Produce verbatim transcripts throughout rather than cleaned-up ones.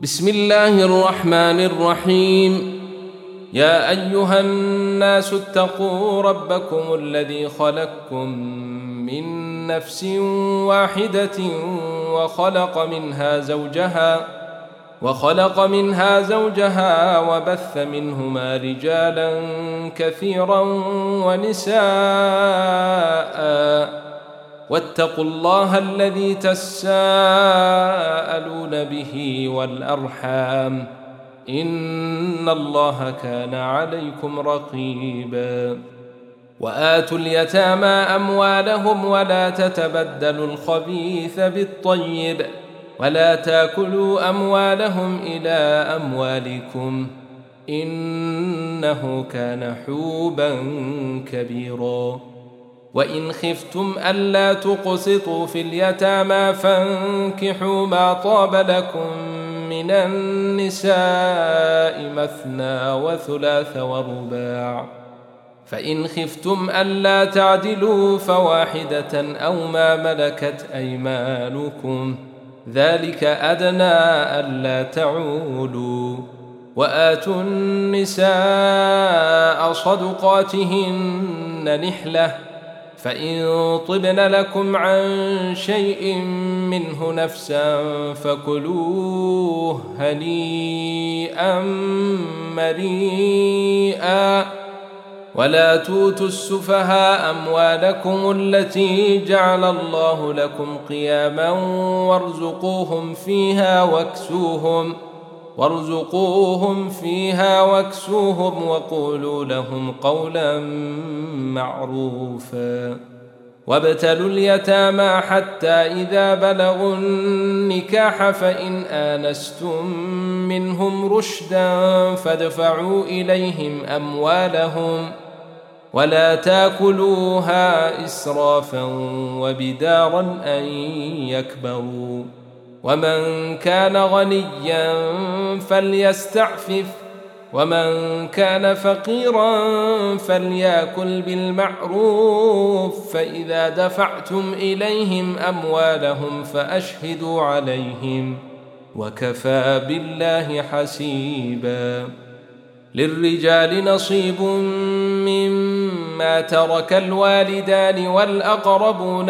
بسم الله الرحمن الرحيم. يا أيها الناس اتقوا ربكم الذي خلقكم من نفس واحدة وخلق منها زوجها وخلق منها زوجها وبث منهما رجالا كثيرا ونساء، واتقوا الله الذي تساءلون به والأرحام، إن الله كان عليكم رقيبا. وآتوا اليتامى أموالهم ولا تتبدلوا الخبيث بالطيب ولا تاكلوا أموالهم إلى أموالكم، إنه كان حوبا كبيرا. وإن خفتم ألا تقسطوا في اليتامى فانكحوا ما طاب لكم من النساء مثنى وثلاث ورباع، فإن خفتم ألا تعدلوا فواحدة أو ما ملكت أيمانكم، ذلك أدنى ألا تعولوا. وآتوا النساء صدقاتهن نحلة، فإن طبن لكم عن شيء منه نفسا فكلوه هنيئا مريئا. ولا توتوا السفهاء أموالكم التي جعل الله لكم قياما وارزقوهم فيها واكسوهم وارزقوهم فيها واكسوهم وقولوا لهم قولا معروفا. وابتلوا اليتامى حتى إذا بلغوا النكاح فإن آنستم منهم رشدا فادفعوا إليهم أموالهم ولا تاكلوها إسرافا وبدارا أن يكبروا. ومن كان غنيا فليستعفف ومن كان فقيرا فليأكل بالمعروف، فإذا دفعتم إليهم أموالهم فأشهدوا عليهم، وكفى بالله حسيبا. للرجال نصيب مما ترك الوالدان والأقربون،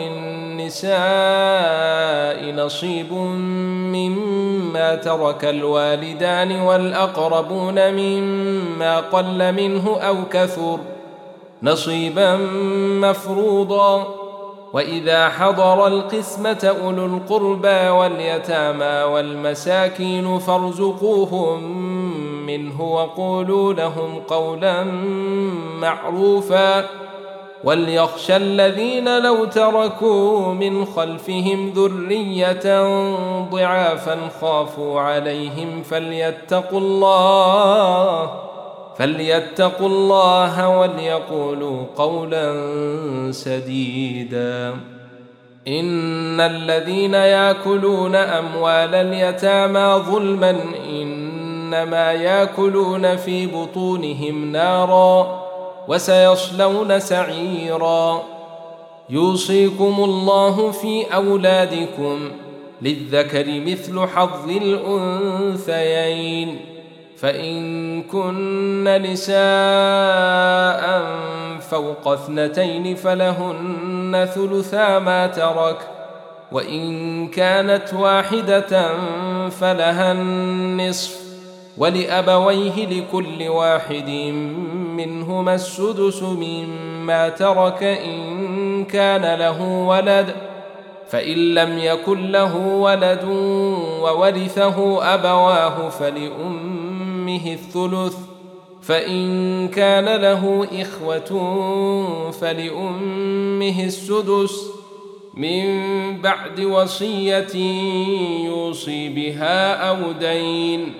وللنساء نصيب مما ترك الوالدان والأقربون مما قل منه أو كثر نصيبا مفروضا. وإذا حضر القسمة أولو القربى واليتامى والمساكين فارزقوهم منه وقولوا لهم قولا معروفا. وليخشى الذين لو تركوا من خلفهم ذرية ضعافا خافوا عليهم فليتقوا الله فليتقوا الله وليقولوا قولا سديدا. إن الذين يأكلون أموال اليتامى ظلما إنما يأكلون في بطونهم نارا وسيصلون سعيرا. يوصيكم الله في أولادكم للذكر مثل حظ الأنثيين، فإن كن نساء فوق اثنتين فلهن ثلثا ما ترك، وإن كانت واحدة فلها النصف، ولأبويه لكل واحد منهما السدس مما ترك إن كان له ولد، فإن لم يكن له ولد وورثه أبواه فلأمه الثلث، فإن كان له إخوة فلأمه السدس من بعد وصية يوصي بها أو دين.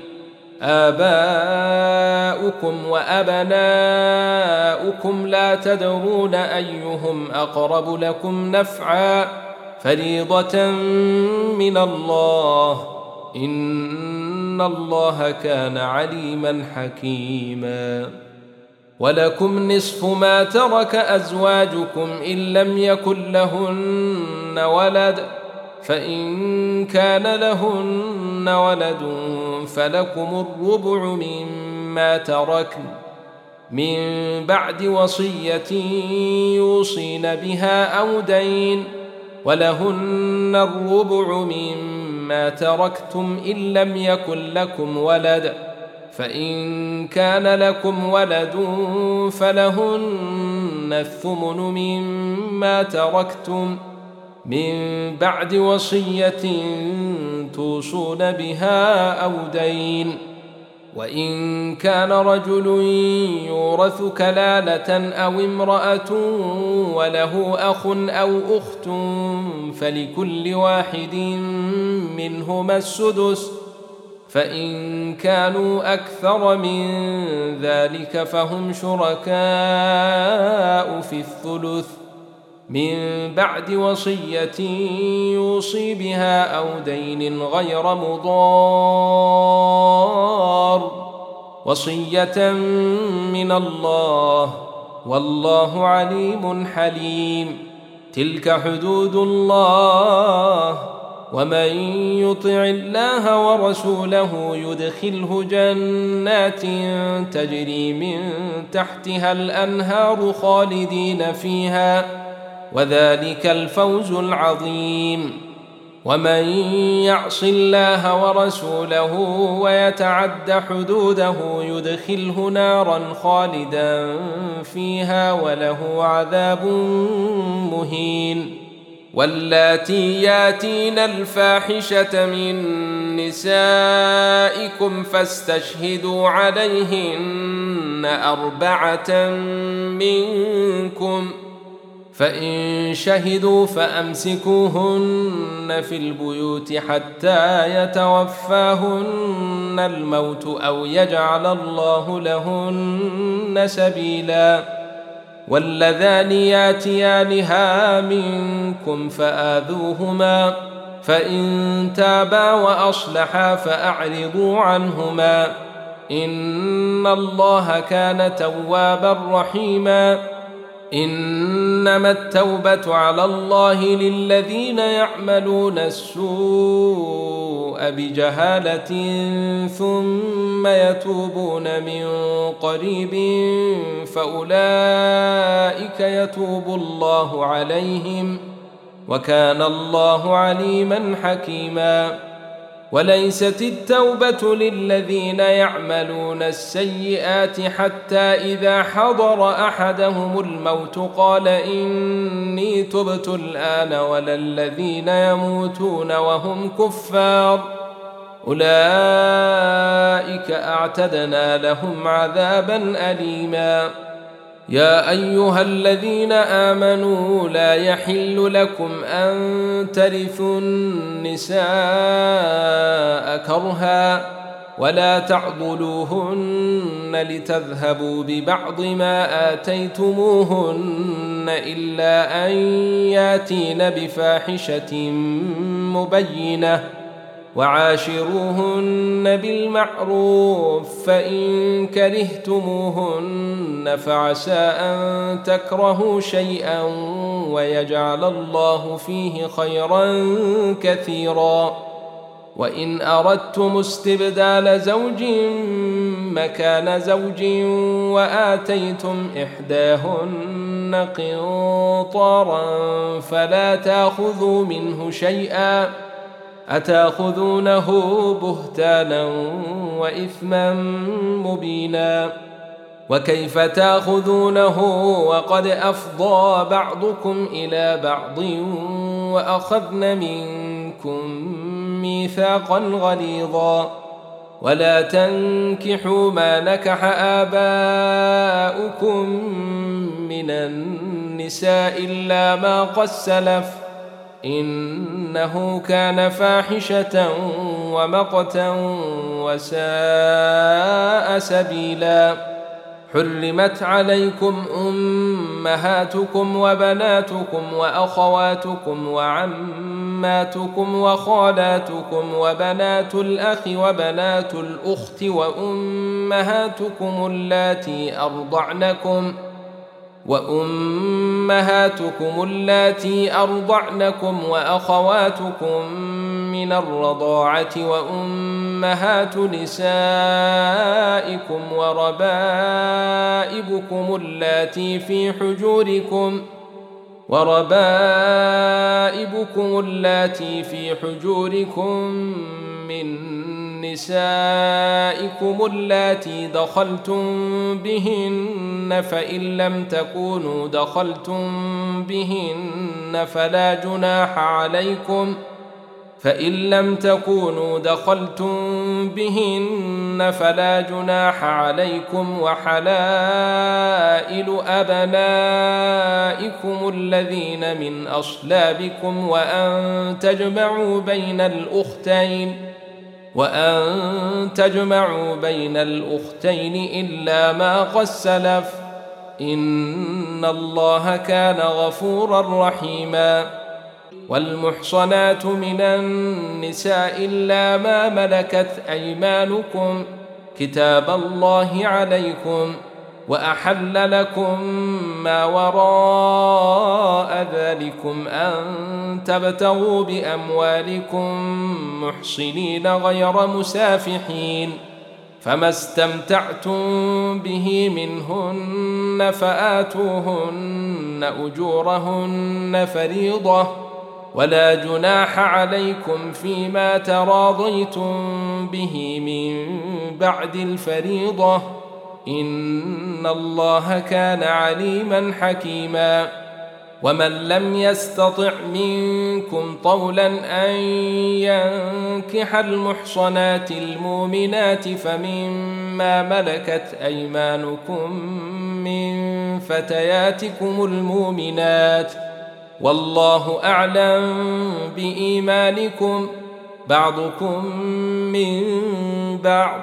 آباؤكم وأبناؤكم لا تدرون أيهم أقرب لكم نفعا، فريضة من الله، إن الله كان عليما حكيما. ولكم نصف ما ترك أزواجكم إن لم يكن لهن ولد، فإن كان لهن ولد فلكم الربع مما تركن من بعد وصية يوصين بها أو دين، ولهن الربع مما تركتم إن لم يكن لكم ولد، فإن كان لكم ولد فلهن الثمن مما تركتم من بعد وصية توصون بها أو دين. وإن كان رجل يورث كلالة أو امرأة وله أخ أو أخت فلكل واحد منهما السدس، فإن كانوا أكثر من ذلك فهم شركاء في الثلث من بعد وصية يوصي بها أو دين غير مضار، وصية من الله والله عليم حليم. تلك حدود الله، ومن يطع الله ورسوله يدخله جنات تجري من تحتها الأنهار خالدين فيها، وذلك الفوز العظيم. ومن يعص الله ورسوله ويتعد حدوده يدخله نارا خالدا فيها وله عذاب مهين. واللاتي ياتين الفاحشة من نسائكم فاستشهدوا عليهن أربعة منكم، فإن شهدوا فأمسكوهن في البيوت حتى يتوفاهن الموت أو يجعل الله لهن سبيلا. واللذان ياتيانها منكم فآذوهما، فإن تابا وأصلحا فأعرضوا عنهما، إن الله كان توابا رحيما. إنما التوبة على الله للذين يعملون السوء بجهالة ثم يتوبون من قريب فأولئك يتوب الله عليهم، وكان الله عليما حكيما. وليست التوبة للذين يعملون السيئات حتى إذا حضر أحدهم الموت قال إني تبت الآن، ولا الذين يموتون وهم كفار، أولئك أعتدنا لهم عذابا أليما. يا أيها الذين آمنوا لا يحل لكم أن ترثوا النساء كرها ولا تعضلوهن لتذهبوا ببعض ما آتيتموهن إلا أن ياتين بفاحشة مبينة، وعاشروهن بالمعروف، فإن كرهتموهن فعسى أن تكرهوا شيئا ويجعل الله فيه خيرا كثيرا. وإن أردتم استبدال زوج مكان زوج وآتيتم إحداهن قنطارا فلا تأخذوا منه شيئا، أتأخذونه بهتانا وإثما مبينا. وكيف تأخذونه وقد أفضى بعضكم إلى بعض وأخذن منكم ميثاقا غليظا. ولا تنكحوا ما نكح آباؤكم من النساء إلا ما قد سلف، إنه كان فاحشة ومقتا وساء سبيلا. حرمت عليكم أمهاتكم وبناتكم وأخواتكم وعماتكم وخالاتكم وبنات الأخ وبنات الأخت وأمهاتكم اللاتي أرضعنكم وأمهاتكم اللاتي أرضعنكم وأخواتكم من الرضاعة وأمهات نسائكم وربائبكم اللاتي في حجوركم وربائبكم اللاتي في حجوركم من نسائكم اللاتي دخلتم بهن فإن لم تكونوا دخلتم بهن فلا جناح عليكم فإن لم تكونوا دخلتم بهن فلا جناح عليكم وحلائل أبنائكم الذين من أصلابكم وأن تجمعوا بين الأختين وأن تجمعوا بين الأختين إلا ما قد سلف إن الله كان غفورا رحيما. والمحصنات من النساء إلا ما ملكت أيمانكم كتاب الله عليكم وأحل لكم ما وراء ذلكم أن تبتغوا بأموالكم محصنين غير مسافحين فما استمتعتم به منهن فآتوهن أجورهن فريضة ولا جناح عليكم فيما تراضيتم به من بعد الفريضة إن الله كان عليما حكيما. ومن لم يستطع منكم طولا أن ينكح المحصنات المؤمنات فمما ملكت أيمانكم من فتياتكم المؤمنات والله أعلم بإيمانكم بعضكم من بعض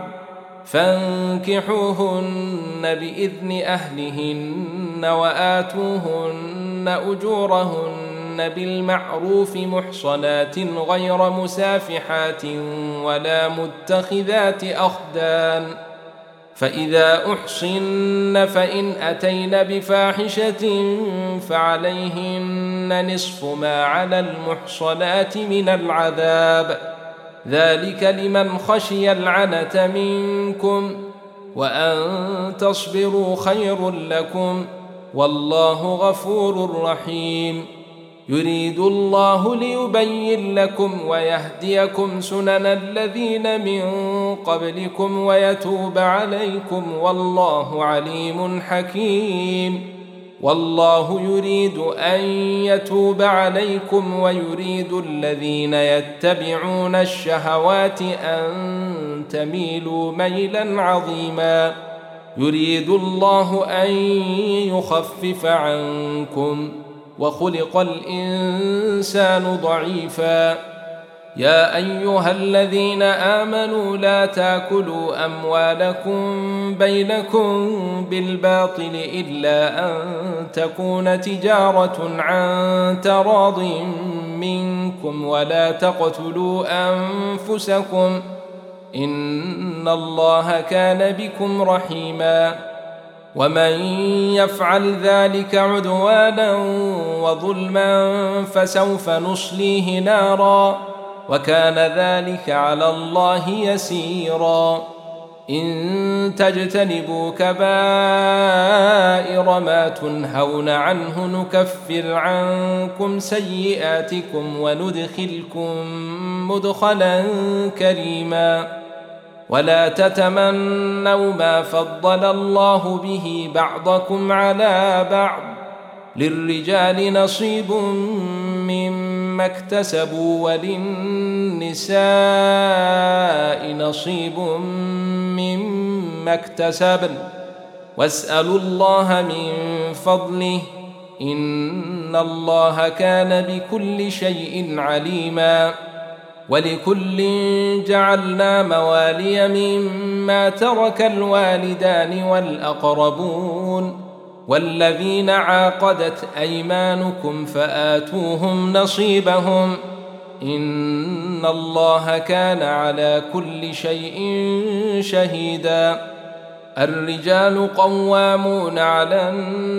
فانكحوهن بإذن أهلهن وآتوهن أجورهن بالمعروف محصنات غير مسافحات ولا متخذات أخدان فإذا أحصن فإن أتين بفاحشة فعليهن نصف ما على المحصنات من العذاب ذلك لمن خشي العنة منكم وأن تصبروا خير لكم والله غفور رحيم. يريد الله ليبين لكم ويهديكم سنن الذين من قبلكم ويتوب عليكم والله عليم حكيم. والله يريد أن يتوب عليكم ويريد الذين يتبعون الشهوات أن تميلوا ميلا عظيما. يريد الله أن يخفف عنكم وخلق الإنسان ضعيفا. يا أيها الذين آمنوا لا تاكلوا أموالكم بينكم بالباطل إلا أن تكون تجارة عن تراض منكم ولا تقتلوا أنفسكم إن الله كان بكم رحيما. ومن يفعل ذلك عدوانا وظلما فسوف نصليه نارا وكان ذلك على الله يسيرا. إن تجتنبوا كبائر ما تنهون عنه نكفر عنكم سيئاتكم وندخلكم مدخلا كريما. ولا تتمنوا ما فضل الله به بعضكم على بعض للرجال نصيب مما اكتسبوا وللنساء نصيب مما اكتسبن واسألوا الله من فضله إن الله كان بكل شيء عليما. ولكل جعلنا موالي مما ترك الوالدان والأقربون والذين عاقدت أيمانكم فآتوهم نصيبهم إن الله كان على كل شيء شهيدا. الرجال قوامون على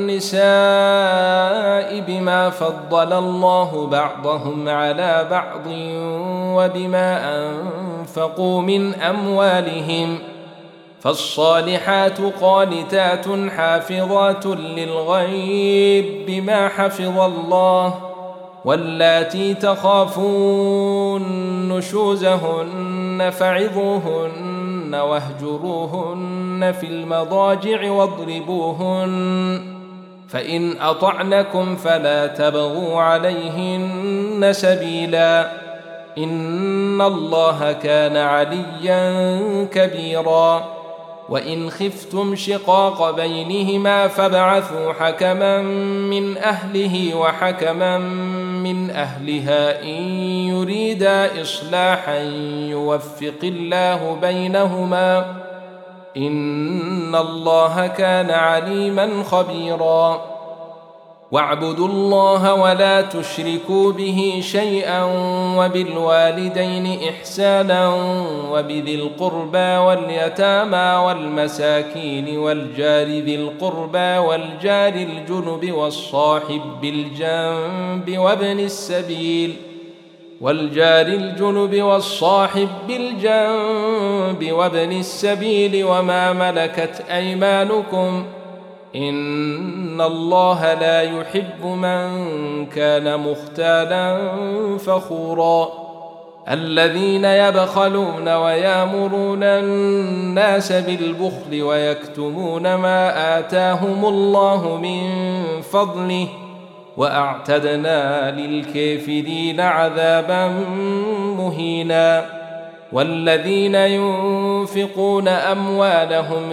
النساء بما فضل الله بعضهم على بعض وبما أنفقوا من أموالهم، فالصالحات قانتات حافظات للغيب بما حفظ الله، واللاتي تخافون نشوزهن فعظوهن واهجروهن في المضاجع واضربوهن، فإن أطعنكم فلا تبغوا عليهن سبيلا، إن الله كان عليا كبيرا. وإن خفتم شقاق بينهما فابعثوا حكما من أهله وحكما من أهلها إن يريدا إصلاحا يوفق الله بينهما، إن الله كان عليما خبيرا. واعبدوا الله ولا تشركوا به شيئا وبالوالدين إحسانا وبذي القربى واليتامى والمساكين والجار ذي القربى والجار الجنب والصاحب بالجنب وابن السبيل والجار الجنب والصاحب بالجنب وابن السبيل وما ملكت أيمانكم، إن الله لا يحب من كان مختالا فخورا. الذين يبخلون ويامرون الناس بالبخل ويكتمون ما آتاهم الله من فضله، وأعتدنا للكافرين عذابا مهينا. والذين ينفقون أموالهم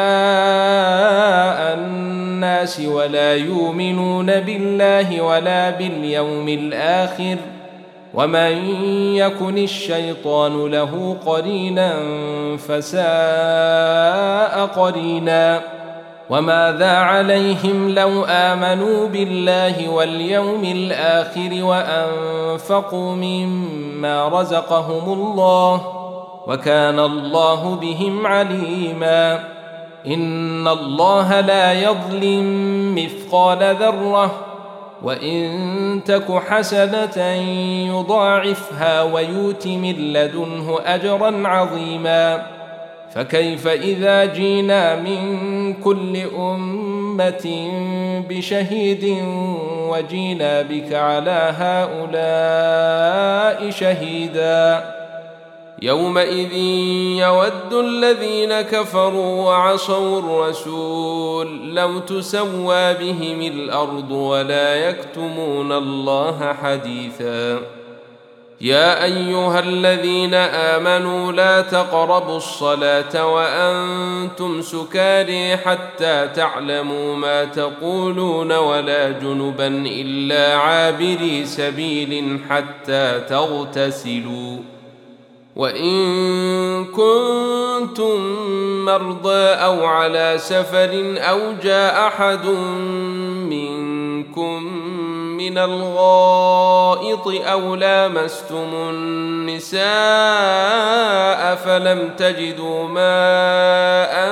رئاء الناس ولا يؤمنون بالله ولا باليوم الآخر، ومن يكن الشيطان له قرينا فساء قرينا. وماذا عليهم لو آمنوا بالله واليوم الآخر وأنفقوا مما رزقهم الله، وكان الله بهم عليما. إن الله لا يظلم مثقال ذرة، وإن تك حسنة يضاعفها ويؤت من لدنه أجرا عظيما. فكيف إذا جينا من كل أمة بشهيد وجينا بك على هؤلاء شهيدا، يومئذ يود الذين كفروا وعصوا الرسول لو تسوى بهم الأرض ولا يكتمون الله حديثا. يا أيها الذين آمنوا لا تقربوا الصلاة وأنتم سكارى حتى تعلموا ما تقولون ولا جنبا إلا عابري سبيل حتى تغتسلوا، وإن كنتم مرضى أو على سفر أو جاء أحد منكم من الغائط أو لامستم النساء فلم تجدوا ماء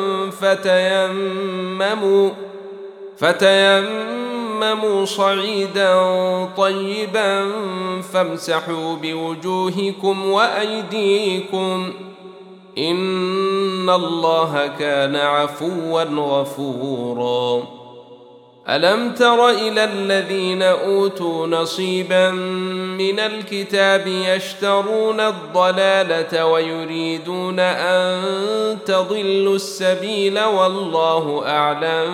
فتيمموا فتيمموا صعيدا طيبا فامسحوا بوجوهكم وأيديكم، إن الله كان عفوا غفورا. ألم تر إلى الذين أوتوا نصيبا من الكتاب يشترون الضلالة ويريدون أن تضلوا السبيل والله أعلم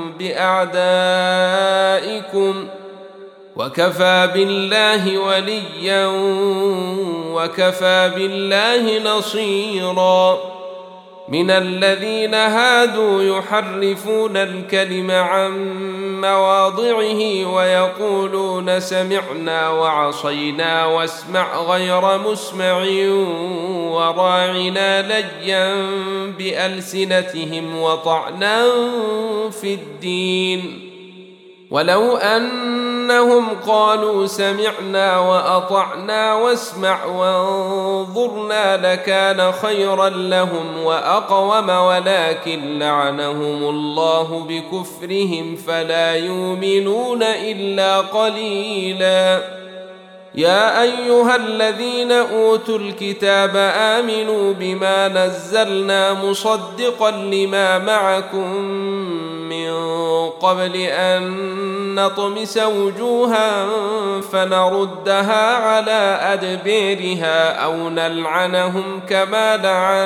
بأعدائكم، وكفى بالله وليا وكفى بالله نصيرا. من الذين هادوا يحرفون الكلم عن مواضعه ويقولون سمعنا وعصينا واسمع غير مسمع وراعنا ليا بألسنتهم وطعنا في الدين، ولو أنهم قالوا سمعنا وأطعنا واسمع وانظرنا لكان خيرا لهم وأقوم، ولكن لعنهم الله بكفرهم فلا يؤمنون إلا قليلا. يا أيها الذين أوتوا الكتاب آمنوا بما نزلنا مصدقا لما معكم من قبل أن نطمس وجوها فنردها على أدبيرها أو نلعنهم كما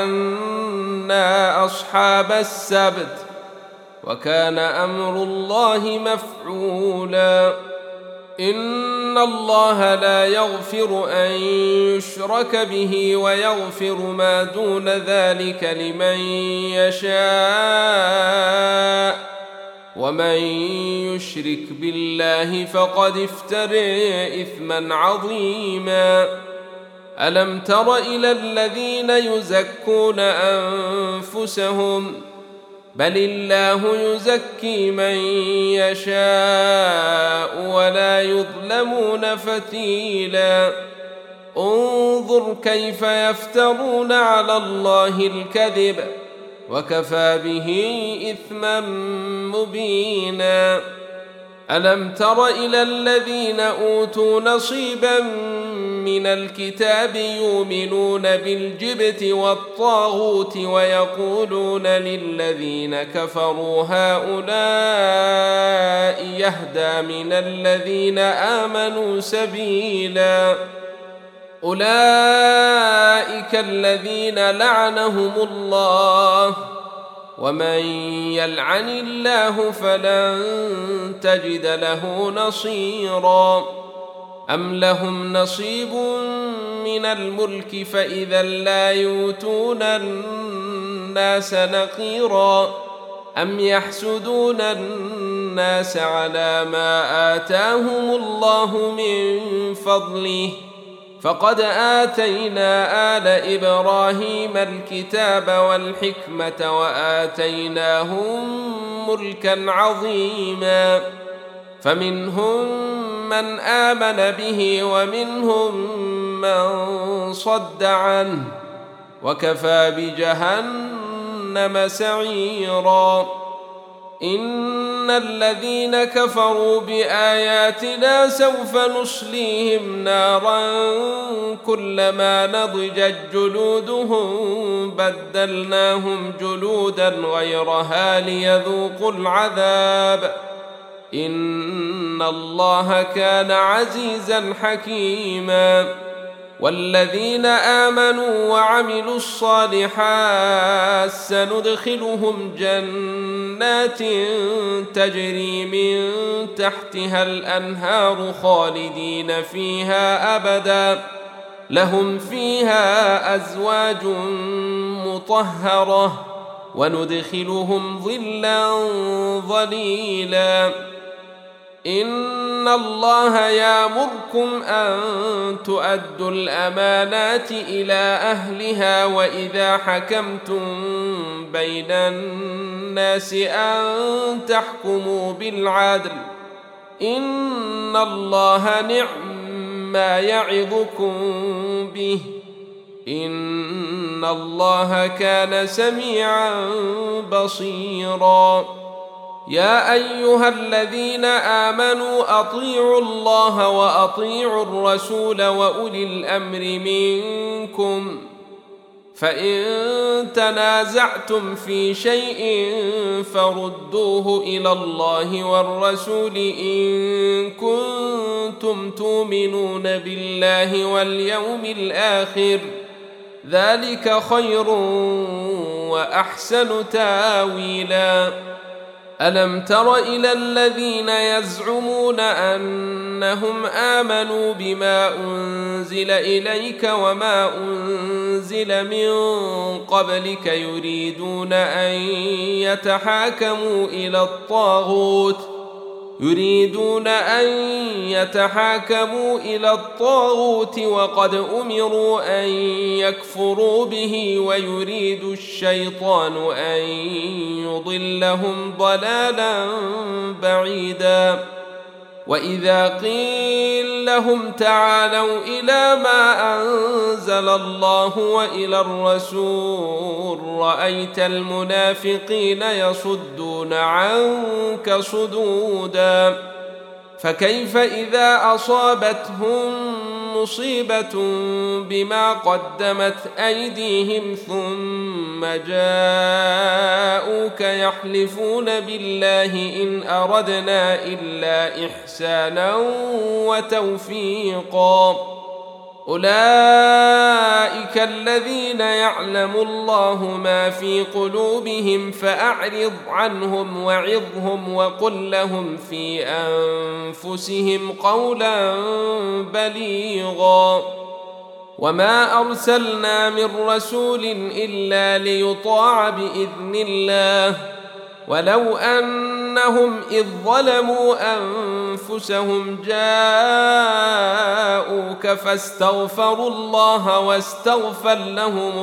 لعنا أصحاب السبت، وكان أمر الله مفعولا. إن الله لا يغفر أن يشرك به ويغفر ما دون ذلك لمن يشاء، ومن يشرك بالله فقد افترى إثما عظيما. ألم تر إلى الذين يزكون أنفسهم بل الله يزكي من يشاء ولا يظلمون فتيلا. انظر كيف يفترون على الله الكذب وكفى به إثما مبينا. ألم تر إلى الذين أوتوا نصيبا من الكتاب يؤمنون بالجبت والطاغوت ويقولون للذين كفروا هؤلاء يهدى من الذين آمنوا سبيلا. أولئك الذين لعنهم الله، ومن يلعن الله فلن تجد له نصيرا. أم لهم نصيب من الملك فإذا لا يؤتون الناس نقيرا، أم يحسدون الناس على ما آتاهم الله من فضله، فقد آتينا آل إبراهيم الكتاب والحكمة وآتيناهم ملكا عظيما. فمنهم من آمن به ومنهم من صد عنه، وكفى بجهنم سعيرا. إن الذين كفروا بآياتنا سوف نصليهم نارا كلما نضجت جلودهم بدلناهم جلودا غيرها ليذوقوا العذاب، إن الله كان عزيزا حكيما. والذين آمنوا وعملوا الصالحات سندخلهم جنات تجري من تحتها الأنهار خالدين فيها أبدا، لهم فيها أزواج مطهرة وندخلهم ظلا ظليلا. إن الله يأمركم أن تؤدوا الأمانات إلى أهلها وإذا حكمتم بين الناس أن تحكموا بالعدل، إن الله نعم ما يعظكم به، إن الله كان سميعا بصيرا. يا أيها الذين آمنوا أطيعوا الله وأطيعوا الرسول وأولي الأمر منكم، فإن تنازعتم في شيء فردوه إلى الله والرسول إن كنتم تؤمنون بالله واليوم الآخر، ذلك خير وأحسن تاويلا. ألم تر إلى الذين يزعمون أنهم آمنوا بما أنزل إليك وما أنزل من قبلك يريدون أن يتحاكموا إلى الطاغوت يريدون أن يتحاكموا إلى الطاغوت وقد أمروا أن يكفروا به ويريد الشيطان أن يضلهم ضلالا بعيدا وإذا قيل لهم تعالوا إلى ما أنزل الله وإلى الرسول رأيت المنافقين يصدون عنك صدودا فكيف إذا أصابتهم مصيبة بما قدمت أيديهم ثم جاءوك يحلفون بالله إن أردنا إلا إحسانا وتوفيقا أولئك الذين يعلم الله ما في قلوبهم فأعرض عنهم وعظهم وقل لهم في أنفسهم قولا بليغا وما أرسلنا من رسول إلا ليطاع بإذن الله ولو أنهم إذ ظلموا أنفسهم جاءوك فاستغفروا الله واستغفر لهم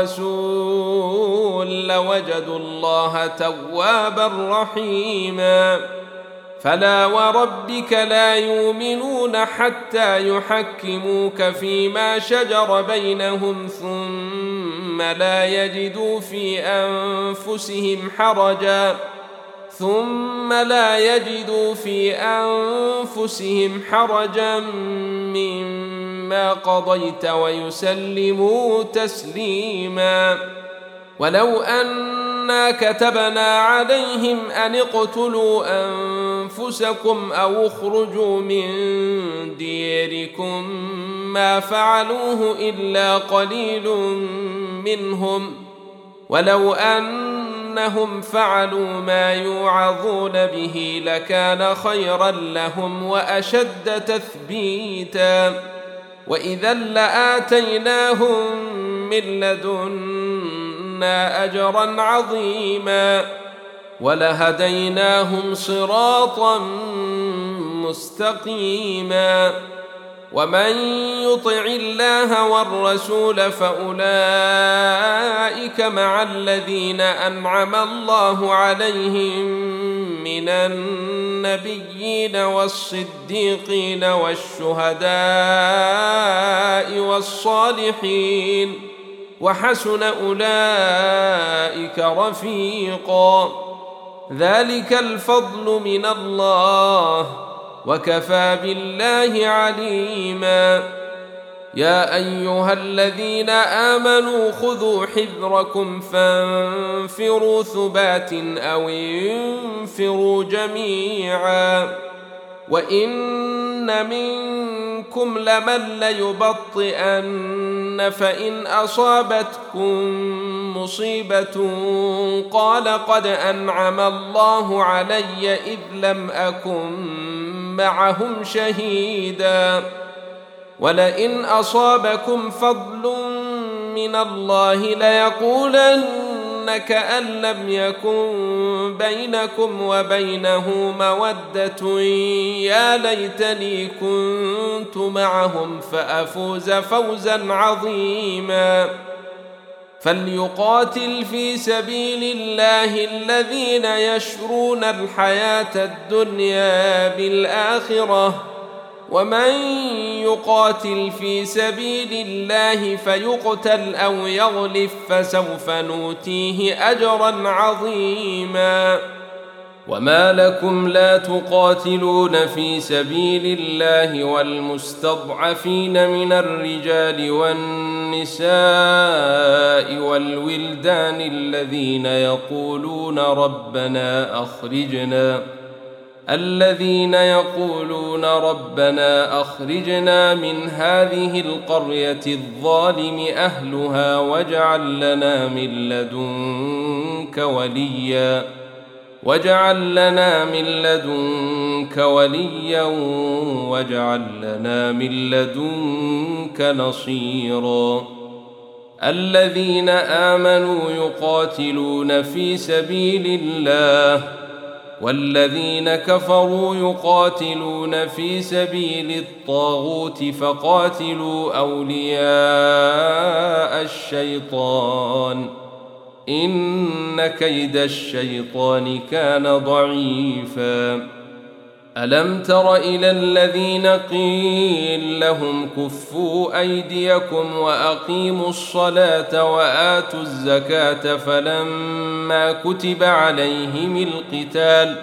الرسول لوجدوا الله توابا رحيما فلا وربك لا يؤمنون حتى يحكموك فيما شجر بينهم ثم لا يجدوا في أنفسهم حرجا ثم لا يجدوا في أنفسهم حرجا مما قضيت ويسلموا تسليما ولو أنا كتبنا عليهم أن اقتلوا أنفسكم أو اخرجوا من ديركم ما فعلوه إلا قليل منهم ولو أنهم فعلوا ما يوعظون به لكان خيرا لهم وأشد تثبيتا وإذا لآتيناهم من لدنا أجرا عظيما ولهديناهم صراطا مستقيما ومن يطع الله والرسول فأولئك مع الذين أنعم الله عليهم من النبيين والصديقين والشهداء والصالحين وحسن أولئك رفيقا ذلك الفضل من الله وكفى بالله عليما يا أيها الذين آمنوا خذوا حذركم فانفروا ثبات أو انفروا جميعا وإن منكم لمن ليبطئن فإن أصابتكم مصيبة قال قد أنعم الله علي إذ لم أكن معهم شهيدا ولئن أصابكم فضل من الله ليقولن كأن لم يكن بينكم وبينه مودة يا ليتني كنت معهم فأفوز فوزا عظيما فليقاتل في سبيل الله الذين يشرون الحياة الدنيا بالآخرة ومن يقاتل في سبيل الله فيقتل أو يغلف فسوف نؤتيه أجرا عظيما وما لكم لا تقاتلون في سبيل الله والمستضعفين من الرجال والنساء والولدان الذين يقولون ربنا أخرجنا الذين يقولون ربنا أخرجنا من هذه القرية الظالم أهلها واجعل لنا من لدنك وليا واجعل لنا من لدنك وليا واجعل لنا من لدنك نصيرا الذين آمنوا يقاتلون في سبيل الله والذين كفروا يقاتلون في سبيل الطاغوت فقاتلوا أولياء الشيطان إن كيد الشيطان كان ضعيفا. ألم تر إلى الذين قيل لهم كفوا أيديكم وأقيموا الصلاة وآتوا الزكاة فلما كتب عليهم القتال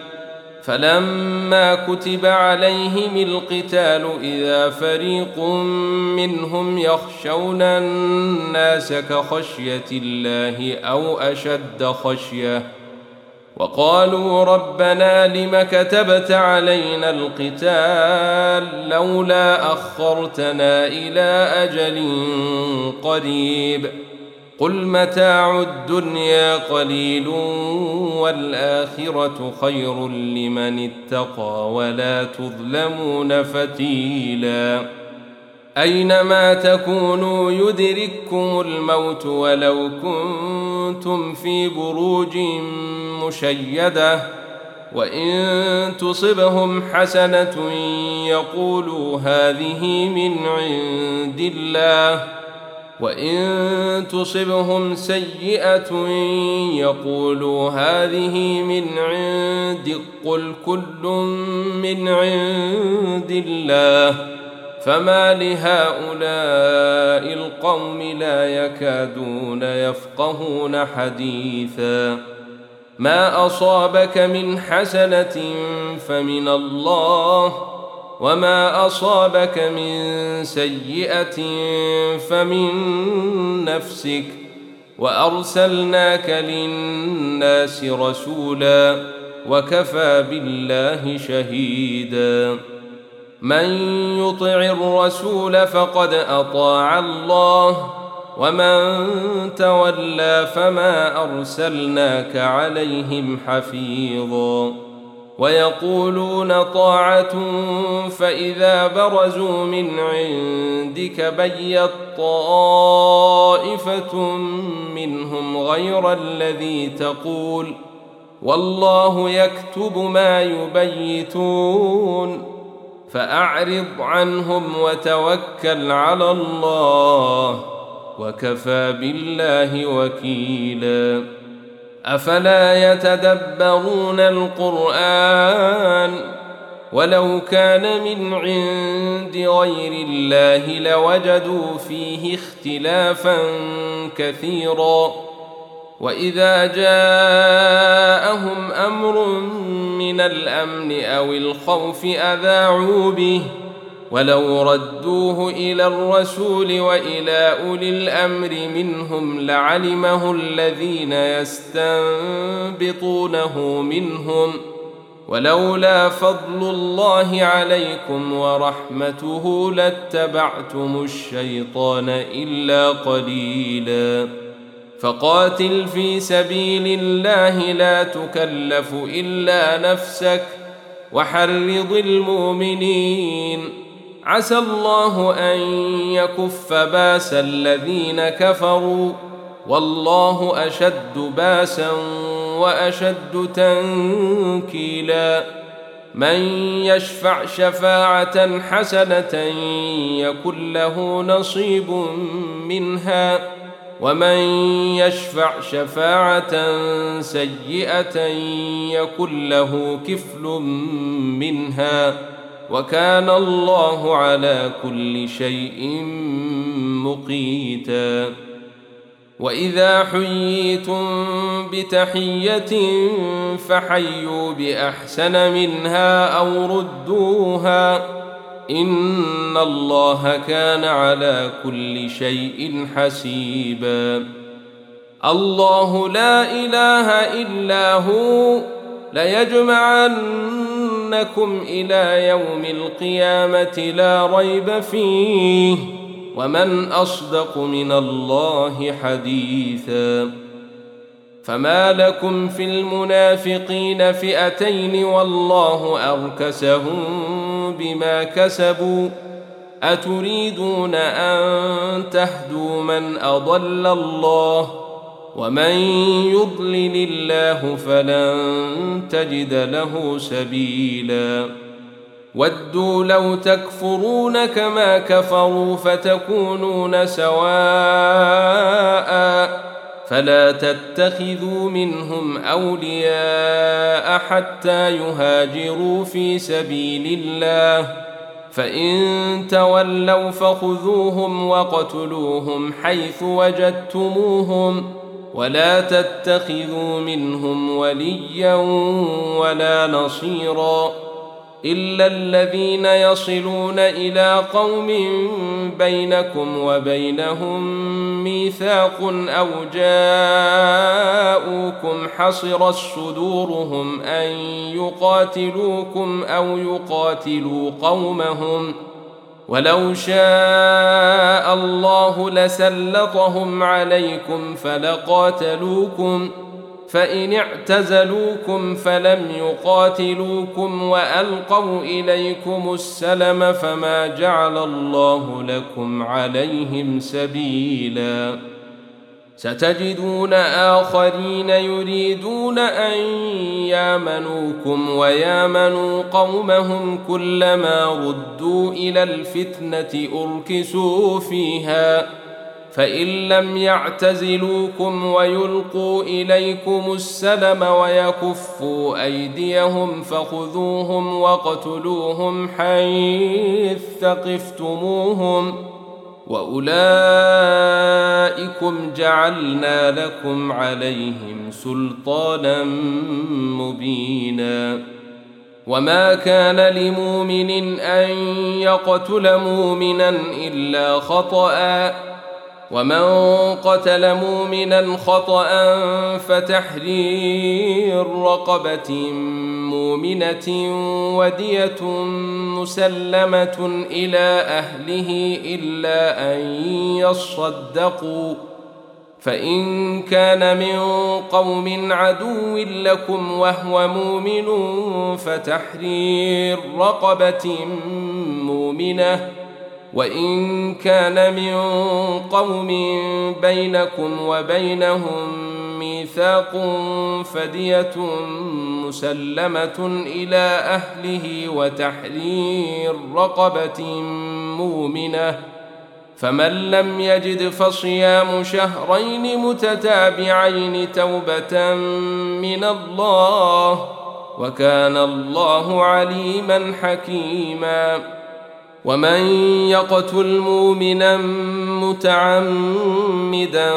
فلما كتب عليهم القتال إذا فريق منهم يخشون الناس كخشية الله أو أشد خشية وقالوا ربنا لم كتبت علينا القتال لولا أخرتنا إلى أجل قريب قل متاع الدنيا قليل والآخرة خير لمن اتقى ولا تظلمون فتيلا. أينما تكونوا يدرككم الموت ولو كنتم في بروج مشيدة وإن تصبهم حسنة يقولوا هذه من عند الله وإن تصبهم سيئة يقولوا هذه من عندك قل كل من عند الله فما لهؤلاء القوم لا يكادون يفقهون حديثا. ما أصابك من حسنة فمن الله وما أصابك من سيئة فمن نفسك وأرسلناك للناس رسولا وكفى بالله شهيدا. من يطع الرسول فقد أطاع الله ومن تولى فما أرسلناك عليهم حفيظا. ويقولون طاعة فإذا برزوا من عندك بيت طائفة منهم غير الذي تقول والله يكتب ما يبيتون فأعرض عنهم وتوكل على الله وكفى بالله وكيلا. أفلا يتدبرون القرآن ولو كان من عند غير الله لوجدوا فيه اختلافا كثيرا وإذا جاءهم أمر من الأمن أو الخوف أذاعوا به ولو ردوه إلى الرسول وإلى أولي الأمر منهم لعلمه الذين يستنبطونه منهم ولولا فضل الله عليكم ورحمته لاتبعتم الشيطان إلا قليلا. فقاتل في سبيل الله لا تكلف إلا نفسك وحرض المؤمنين عسى الله أن يكف باس الذين كفروا والله أشد باسا وأشد تنكيلا. من يشفع شفاعة حسنة يكن له نصيب منها ومن يشفع شفاعة سيئة يكن له كفل منها وكان الله على كل شيء مقيتا. وإذا حييتم بتحية فحيوا بأحسن منها أو ردوها إن الله كان على كل شيء حسيبا. الله لا إله إلا هو ليجمعنكم إلى يوم القيامة لا ريب فيه ومن أصدق من الله حديثا. فما لكم في المنافقين فئتين والله أركسهم بما كسبوا أتريدون أن تهدوا من أضل الله ومن يضلل الله فلن تجد له سبيلا ودوا لو تكفرون كما كفروا فتكونون سواء فلا تتخذوا منهم أولياء حتى يهاجروا في سبيل الله فإن تولوا فخذوهم وقتلوهم حيث وجدتموهم ولا تتخذوا منهم وليا ولا نصيرا إلا الذين يصلون إلى قوم بينكم وبينهم ميثاق أو جاءوكم حصرت صدورهم أن يقاتلوكم أو يقاتلوا قومهم ولو شاء الله لسلطهم عليكم فلقاتلوكم فإن اعتزلوكم فلم يقاتلوكم وألقوا إليكم السلم فما جعل الله لكم عليهم سبيلا ستجدون آخرين يريدون أن يامنوكم ويامنوا قومهم كلما ردوا إلى الفتنة أركسوا فيها فإن لم يعتزلوكم ويلقوا إليكم السلم ويكفوا أيديهم فخذوهم وقتلوهم حيث ثقفتموهم وأولئكم جعلنا لكم عليهم سلطانا مبينا وما كان لمؤمن أن يقتل مؤمنا إلا خطأ ومن قتل مؤمنا خطأ فتحرير رقبة مؤمنة ودية مسلمة إلى أهله إلا أن يصدقوا فإن كان من قوم عدو لكم وهو مؤمن فتحرير رقبة مؤمنة وإن كان من قوم بينكم وبينهم ميثاق فدية مسلمة إلى أهله وتحرير رقبة مؤمنة فمن لم يجد فصيام شهرين متتابعين توبة من الله وكان الله عليما حكيما ومن يقتل مؤمنا متعمدا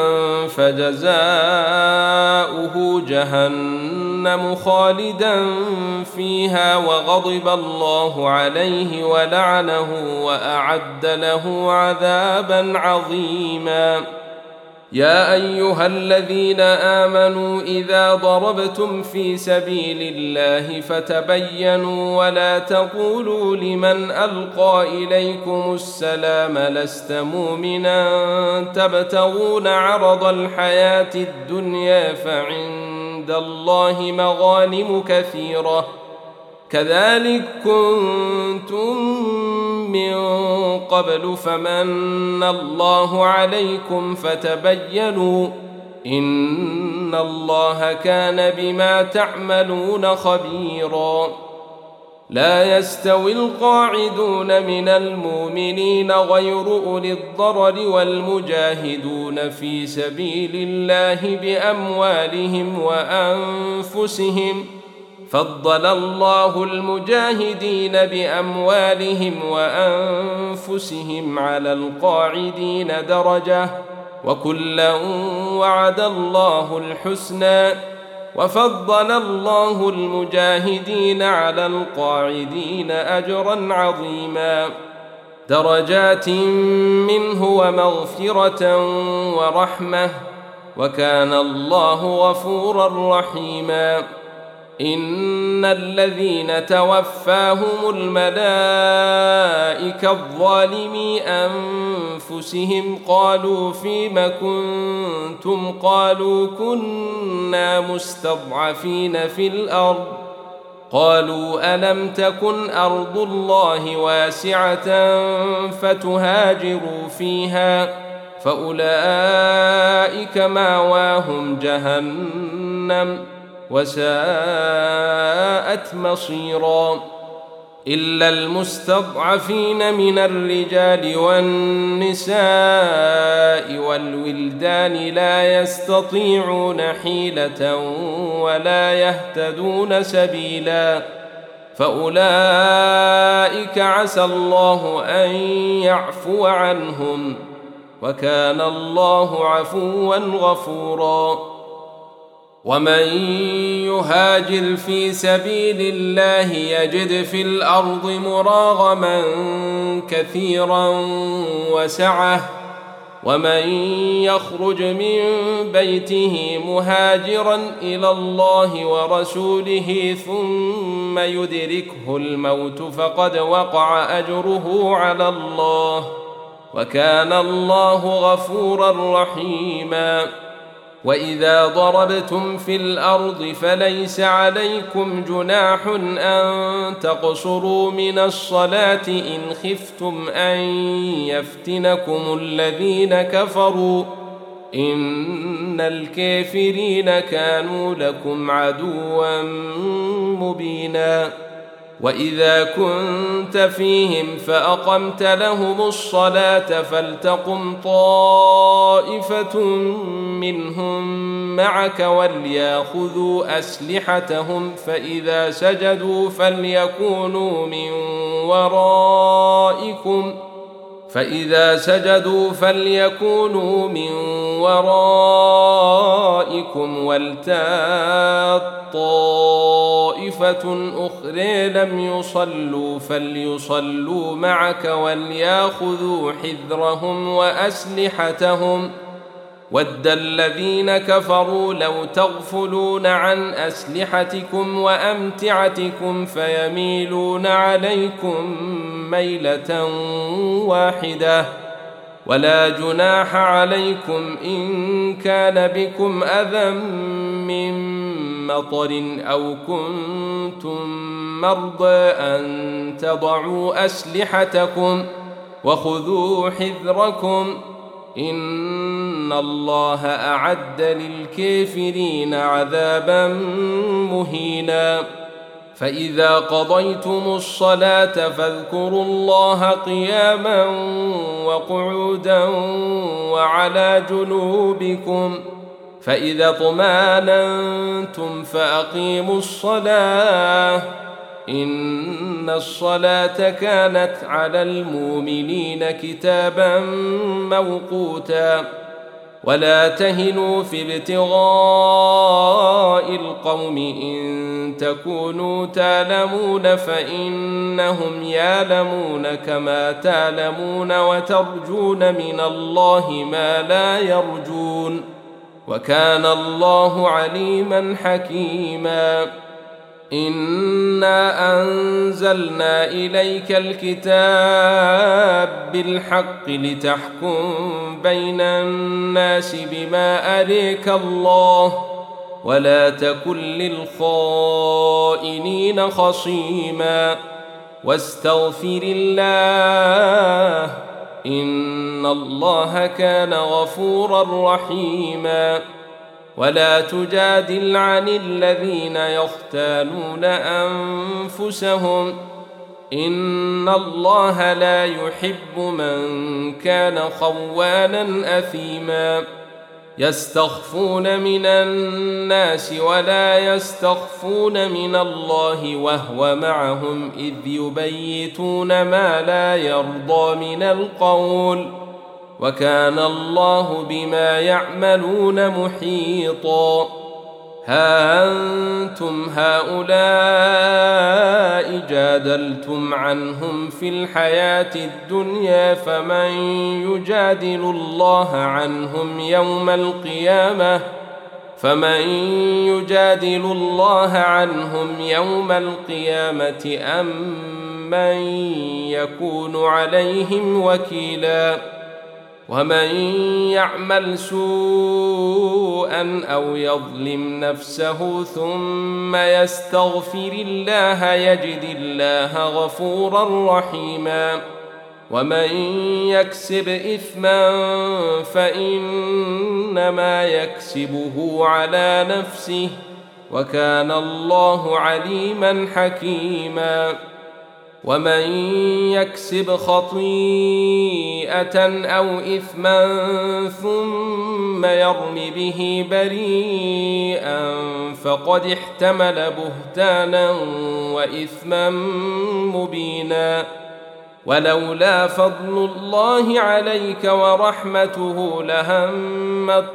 فجزاؤه جهنم خالدا فيها وغضب الله عليه ولعنه وأعد له عذابا عظيما يا أيها الذين آمنوا إذا ضربتم في سبيل الله فتبينوا ولا تقولوا لمن ألقى إليكم السلام لست مؤمنا تبتغون عرض الحياة الدنيا فعند الله مغانم كثيرة كذلك كنتم من قبل فمن الله عليكم فتبينوا إن الله كان بما تعملون خبيرا لا يستوي القاعدون من المؤمنين غير أولي الضرر والمجاهدون في سبيل الله بأموالهم وأنفسهم فضل الله المجاهدين بأموالهم وأنفسهم على القاعدين درجة وكلا وعد الله الحسنى وفضل الله المجاهدين على القاعدين أجرا عظيما درجات منه ومغفرة ورحمة وكان الله غفورا رحيما إن الذين توفاهم الملائكة الظالمي أنفسهم قالوا فيم كنتم قالوا كنا مستضعفين في الأرض قالوا ألم تكن أرض الله واسعة فتهاجروا فيها فأولئك مأواهم جهنم وساءت مصيرا إلا المستضعفين من الرجال والنساء والولدان لا يستطيعون حيلة ولا يهتدون سبيلا فأولئك عسى الله أن يعفو عنهم وكان الله عفوا غفورا ومن يهاجر في سبيل الله يجد في الأرض مراغما كثيرا وسعة ومن يخرج من بيته مهاجرا إلى الله ورسوله ثم يدركه الموت فقد وقع أجره على الله وكان الله غفورا رحيما وإذا ضربتم في الأرض فليس عليكم جناح أن تقصروا من الصلاة إن خفتم أن يفتنكم الذين كفروا إن الكافرين كانوا لكم عدوا مبينا وإذا كنت فيهم فأقمت لهم الصلاة فلتقم طائفة منهم معك وليأخذوا أسلحتهم فإذا سجدوا فليكونوا من ورائكم فإذا سجدوا فليكونوا من ورائكم ولتأت طائفة أخرى لم يصلوا فليصلوا معك وليأخذوا حذرهم وأسلحتهم ود الذين كفروا لو تغفلون عن أسلحتكم وأمتعتكم فيميلون عليكم ميلة واحدة ولا جناح عليكم إن كان بكم أذى من مطر أو كنتم مرضى أن تضعوا أسلحتكم وخذوا حذركم إن الله أعد للكافرين عذابا مهينا فإذا قضيتم الصلاة فاذكروا الله قياما وقعودا وعلى جنوبكم فإذا اطمأننتم فأقيموا الصلاة إن الصلاة كانت على المؤمنين كتابا موقوتا ولا تهنوا في ابتغاء القوم إن تكونوا تعلمون فإنهم يعلمون كما تعلمون وترجون من الله ما لا يرجون وكان الله عليما حكيما إنا أنزلنا إليك الكتاب بالحق لتحكم بين الناس بما أريك الله ولا تكن للخائنين خصيما واستغفر الله إن الله كان غفورا رحيما ولا تجادل عن الذين يختانون أنفسهم إن الله لا يحب من كان خوانا أثيما يستخفون من الناس ولا يستخفون من الله وهو معهم إذ يبيتون ما لا يرضى من القول وكان الله بما يعملون محيطا ها أنتم هؤلاء جادلتم عنهم في الحياة الدنيا فمن يجادل الله عنهم يوم القيامة فمن يجادل الله عنهم يوم القيامة أم من يكون عليهم وكيلا ومن يعمل سوءا أو يظلم نفسه ثم يستغفر الله يجد الله غفورا رحيما ومن يكسب إثما فإنما يكسبه على نفسه وكان الله عليما حكيما ومن يكسب خطيئة أو إثما ثم يرم به بريئا فقد احتمل بهتانا وإثما مبينا ولولا فضل الله عليك ورحمته لهمت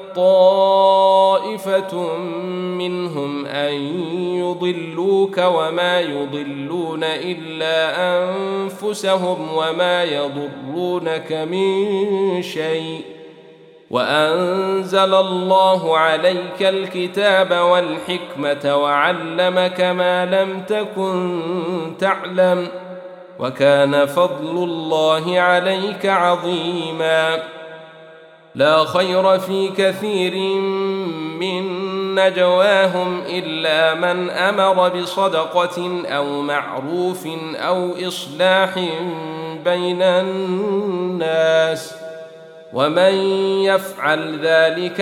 طائفة منهم أن يضلوك وما يضلون إلا أنفسهم وما يضرونك من شيء وأنزل الله عليك الكتاب والحكمة وعلمك ما لم تكن تعلم وكان فضل الله عليك عظيما لا خير في كثير من نجواهم إلا من أمر بصدقة أو معروف أو إصلاح بين الناس ومن يفعل ذلك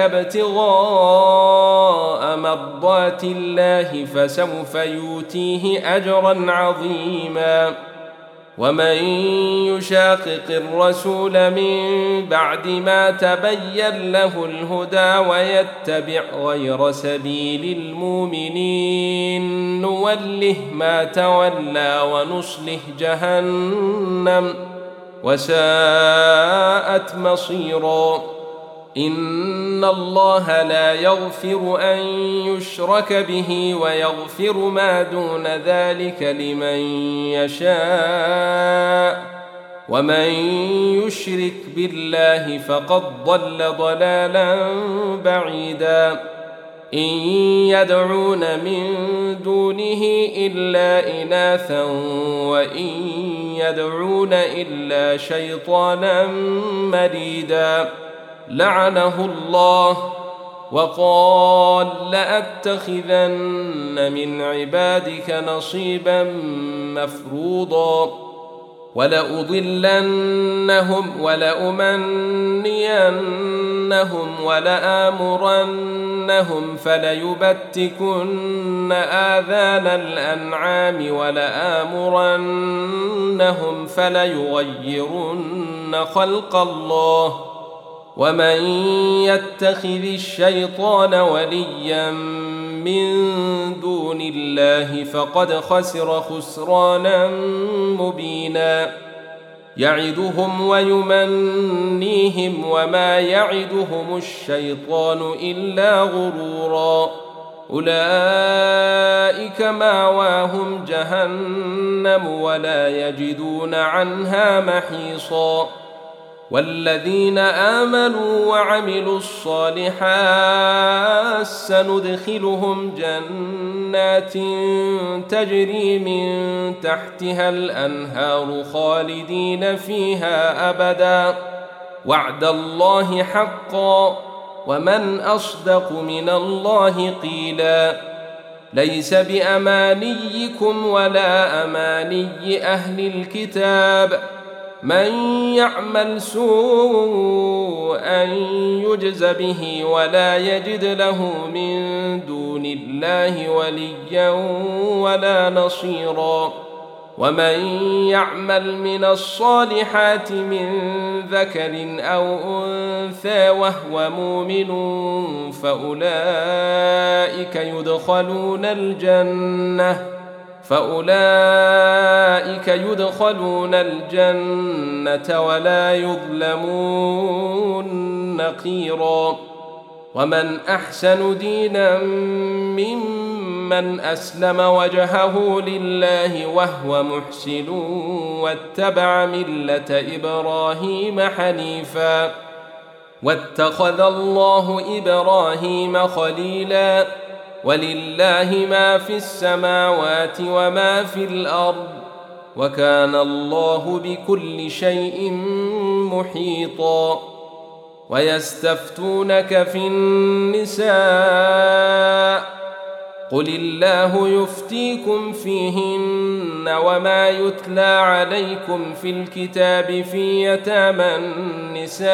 ابتغاء مرضات الله فسوف يؤتيه أجرا عظيما ومن يشاقق الرسول من بعد ما تبين له الهدى ويتبع غير سبيل المؤمنين نوله ما تولى ونصله جهنم وساءت مصيرا إن الله لا يغفر أن يشرك به ويغفر ما دون ذلك لمن يشاء ومن يشرك بالله فقد ضل ضلالا بعيدا إن يدعون من دونه إلا إناثا وإن يدعون إلا شيطانا مريدا لعنه الله وقال لأتخذن من عبادك نصيبا مفروضا ولأضلنهم ولأمنينهم ولآمرنهم فليبتكن آذان الأنعام ولآمرنهم فليغيرن خلق الله ومن يتخذ الشيطان وليا من دون الله فقد خسر خسرانا مبينا يعدهم ويمنيهم وما يعدهم الشيطان إلا غرورا أولئك مأواهم جهنم ولا يجدون عنها محيصا والذين آمنوا وعملوا الصالحات سندخلهم جنات تجري من تحتها الأنهار خالدين فيها أبدا وعد الله حقا ومن أصدق من الله قيلا ليس بأمانيكم ولا أماني أهل الكتاب من يعمل سوءا يجز به ولا يجد له من دون الله وليا ولا نصيرا ومن يعمل من الصالحات من ذكر أو أنثى وهو مؤمن فأولئك يدخلون الجنة فأولئك يدخلون الجنة ولا يظلمون نقيرا ومن أحسن دينا ممن أسلم وجهه لله وهو محسن واتبع ملة إبراهيم حنيفا واتخذ الله إبراهيم خليلا ولله ما في السماوات وما في الأرض وكان الله بكل شيء محيطا ويستفتونك في النساء قل الله يفتيكم فيهن وما يتلى عليكم في الكتاب في يتامى النساء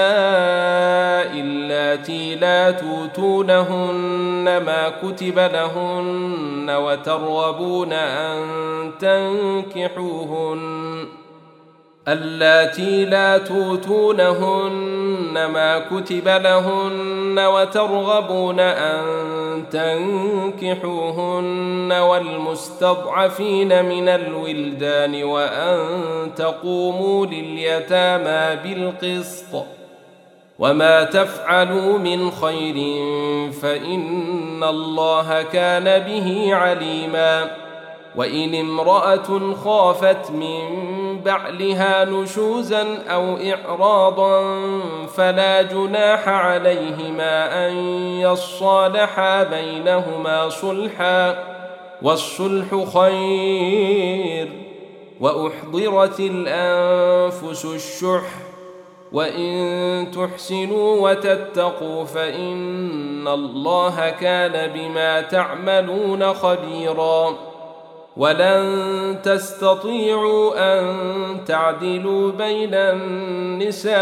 اللاتي لا توتونهن ما كتب لهن وترغبون أن تنكحوهن اللاتي لا توتونهن ما كتب لهن وترغبون أن تنكحوهن والمستضعفين من الولدان وأن تقوموا لليتامى بالقسط وما تفعلوا من خير فإن الله كان به عليما وإن امرأة خافت من بعلها نشوزا أو إعراضا فلا جناح عليهما أن يصالحا بينهما صلحا والصلح خير وأحضرت الأنفس الشح وإن تحسنوا وتتقوا فإن الله كان بما تعملون خبيرا ولن تستطيعوا أن تعدلوا بين النساء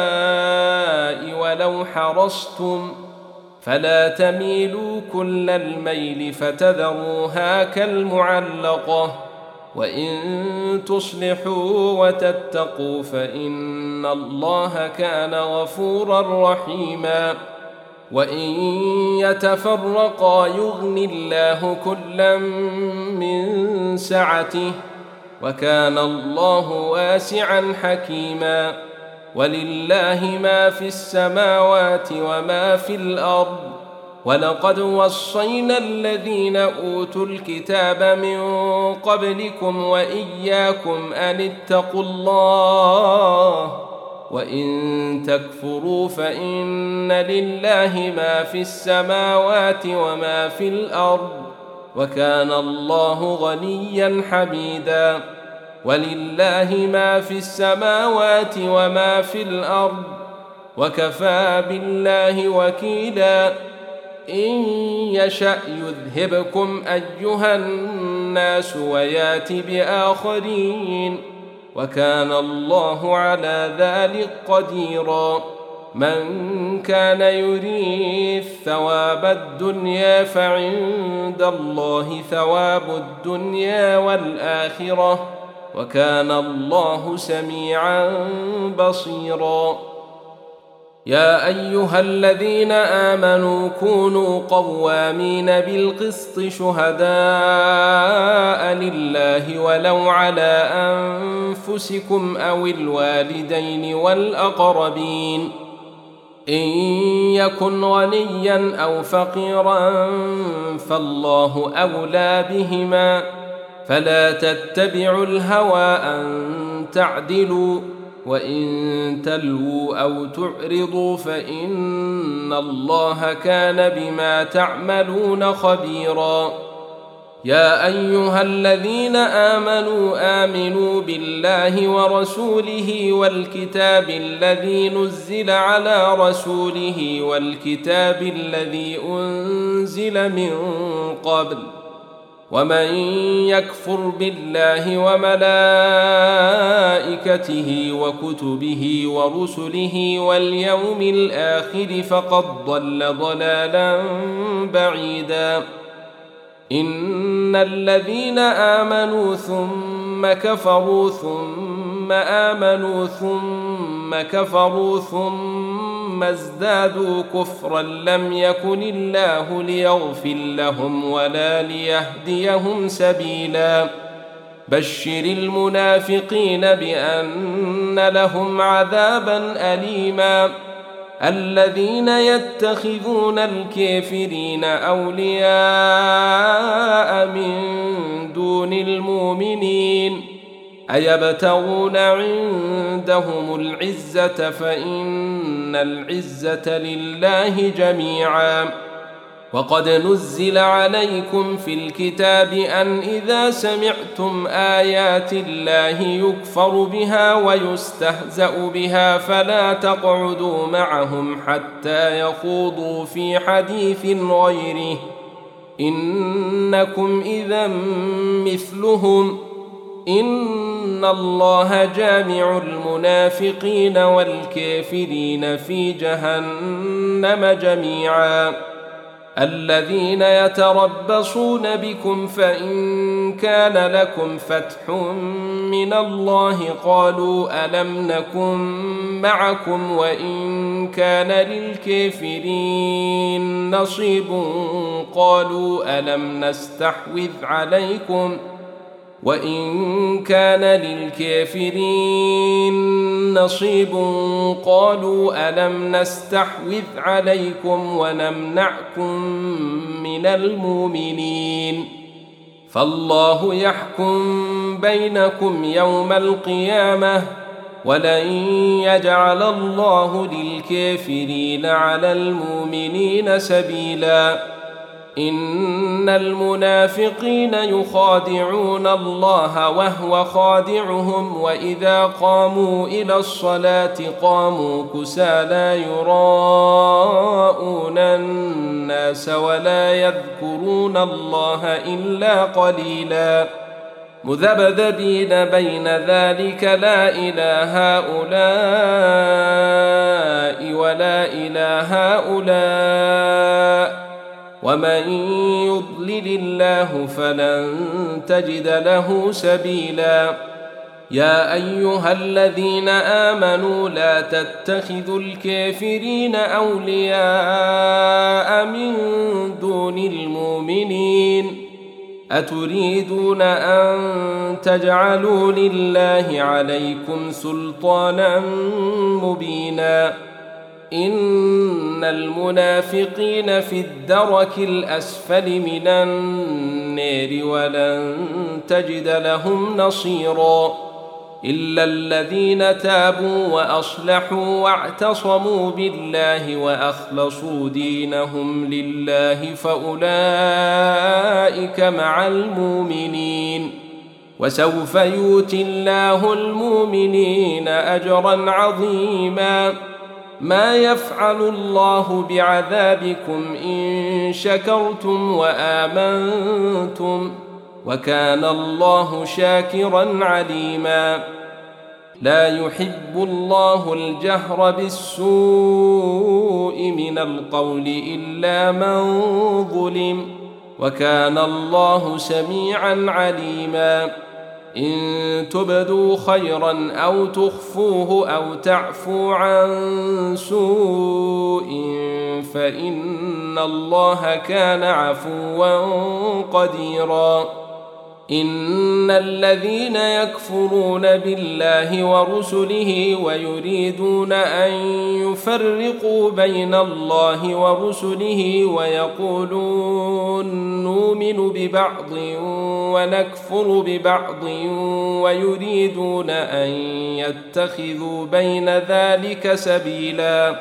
ولو حرصتم فلا تميلوا كل الميل فتذروها كالمعلقة وإن تصلحوا وتتقوا فإن الله كان غفورا رحيما وإن يتفرقا يغني الله كلا من سعته وكان الله واسعا حكيما ولله ما في السماوات وما في الأرض ولقد وصينا الذين أوتوا الكتاب من قبلكم وإياكم أن اتقوا الله وإن تكفروا فإن لله ما في السماوات وما في الأرض وكان الله غنيا حميدا ولله ما في السماوات وما في الأرض وكفى بالله وكيلا إن يشأ يذهبكم أيها الناس ويات بآخرين وكان الله على ذلك قديرا من كان يريد ثواب الدنيا فعند الله ثواب الدنيا والآخرة وكان الله سميعا بصيرا يا أيها الذين آمنوا كونوا قوامين بالقسط شهداء لله ولو على أنفسكم أو الوالدين والأقربين إن يكن غنيا أو فقيرا فالله أولى بهما فلا تتبعوا الهوى أن تعدلوا وإن تلووا أو تعرضوا فإن الله كان بما تعملون خبيرا يا أيها الذين آمنوا آمنوا بالله ورسوله والكتاب الذي نزل على رسوله والكتاب الذي أنزل من قبل ومن يكفر بالله وملائكته وكتبه ورسله واليوم الآخر فقد ضل ضلالا بعيدا إن الذين آمنوا ثم كفروا ثم آمنوا ثم كفروا ثم ازدادوا كفرا لم يكن الله ليغفر لهم ولا ليهديهم سبيلا بشر المنافقين بأن لهم عذابا أليما الذين يتخذون الكافرين أولياء من دون المؤمنين أيبتغون عندهم العزة فإن العزة لله جميعا وقد نزل عليكم في الكتاب أن إذا سمعتم آيات الله يكفر بها ويستهزأ بها فلا تقعدوا معهم حتى يخوضوا في حديث غيره إنكم إذا مثلهم إن الله جامع المنافقين والكافرين في جهنم جميعا. الذين يتربصون بكم فإن كان لكم فتح من الله قالوا ألم نكن معكم وإن كان للكافرين نصيب قالوا ألم نستحوذ عليكم وإن كان للكافرين نصيب قالوا ألم نستحوذ عليكم ونمنعكم من المؤمنين فالله يحكم بينكم يوم القيامة ولن يجعل الله للكافرين على المؤمنين سبيلا. إن المنافقين يخادعون الله وهو خادعهم وإذا قاموا إلى الصلاة قاموا كسالى يراءون الناس ولا يذكرون الله إلا قليلا مذبذبين بين ذلك لا إلى هؤلاء ولا إلى هؤلاء ومن يضلل الله فلن تجد له سبيلا. يا أيها الذين آمنوا لا تتخذوا الكافرين أولياء من دون المؤمنين أتريدون أن تجعلوا لله عليكم سلطانا مبينا. إن المنافقين في الدرك الأسفل من النار ولن تجد لهم نصيرا إلا الذين تابوا وأصلحوا واعتصموا بالله وأخلصوا دينهم لله فأولئك مع المؤمنين وسوف يؤتي الله المؤمنين أجرا عظيما. ما يفعل الله بعذابكم إن شكرتم وآمنتم وكان الله شاكرا عليما. لا يحب الله الجهر بالسوء من القول إلا من ظلم وكان الله سميعا عليما. إن تبدوا خيرا أو تخفوه أو تعفو عن سوء فإن الله كان عفوا قديرا. إن الذين يكفرون بالله ورسله ويريدون أن يفرقوا بين الله ورسله ويقولون نؤمن ببعض ونكفر ببعض ويريدون أن يتخذوا بين ذلك سبيلا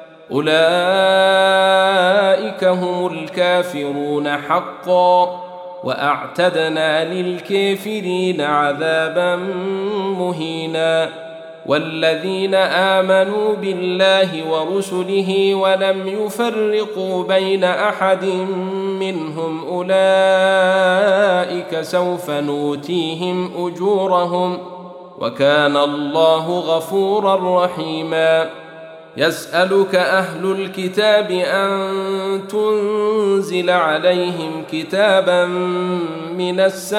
أولئك هم الكافرون حقا وأعتدنا للكافرين عذابا مهينا. والذين آمنوا بالله ورسله ولم يفرقوا بين أحد منهم أولئك سوف نؤتيهم أجورهم وكان الله غفورا رحيما. يسألك أهل الكتاب أن تنزل عليهم كتابا من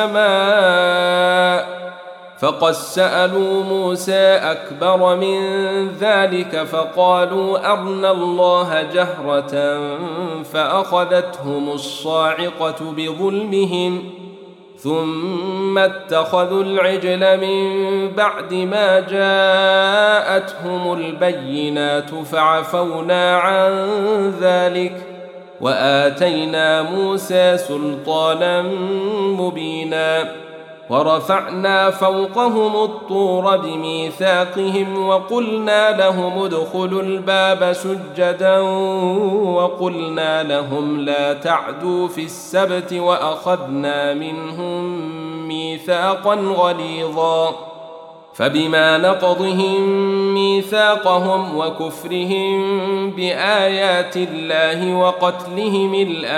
السماء فقد سألوا موسى أكبر من ذلك فقالوا أرنا الله جهرة فأخذتهم الصاعقة بظلمهم ثم اتخذوا العجل من بعد ما جاءتهم البينات فعفونا عن ذلك وآتينا موسى سلطانا مبينا. ورفعنا فوقهم الطور بميثاقهم وقلنا لهم ادخلوا الباب سجدا وقلنا لهم لا تعدوا في السبت وأخذنا منهم ميثاقا غليظا. فبما نقضهم ميثاقهم وكفرهم بآيات الله وقتلهم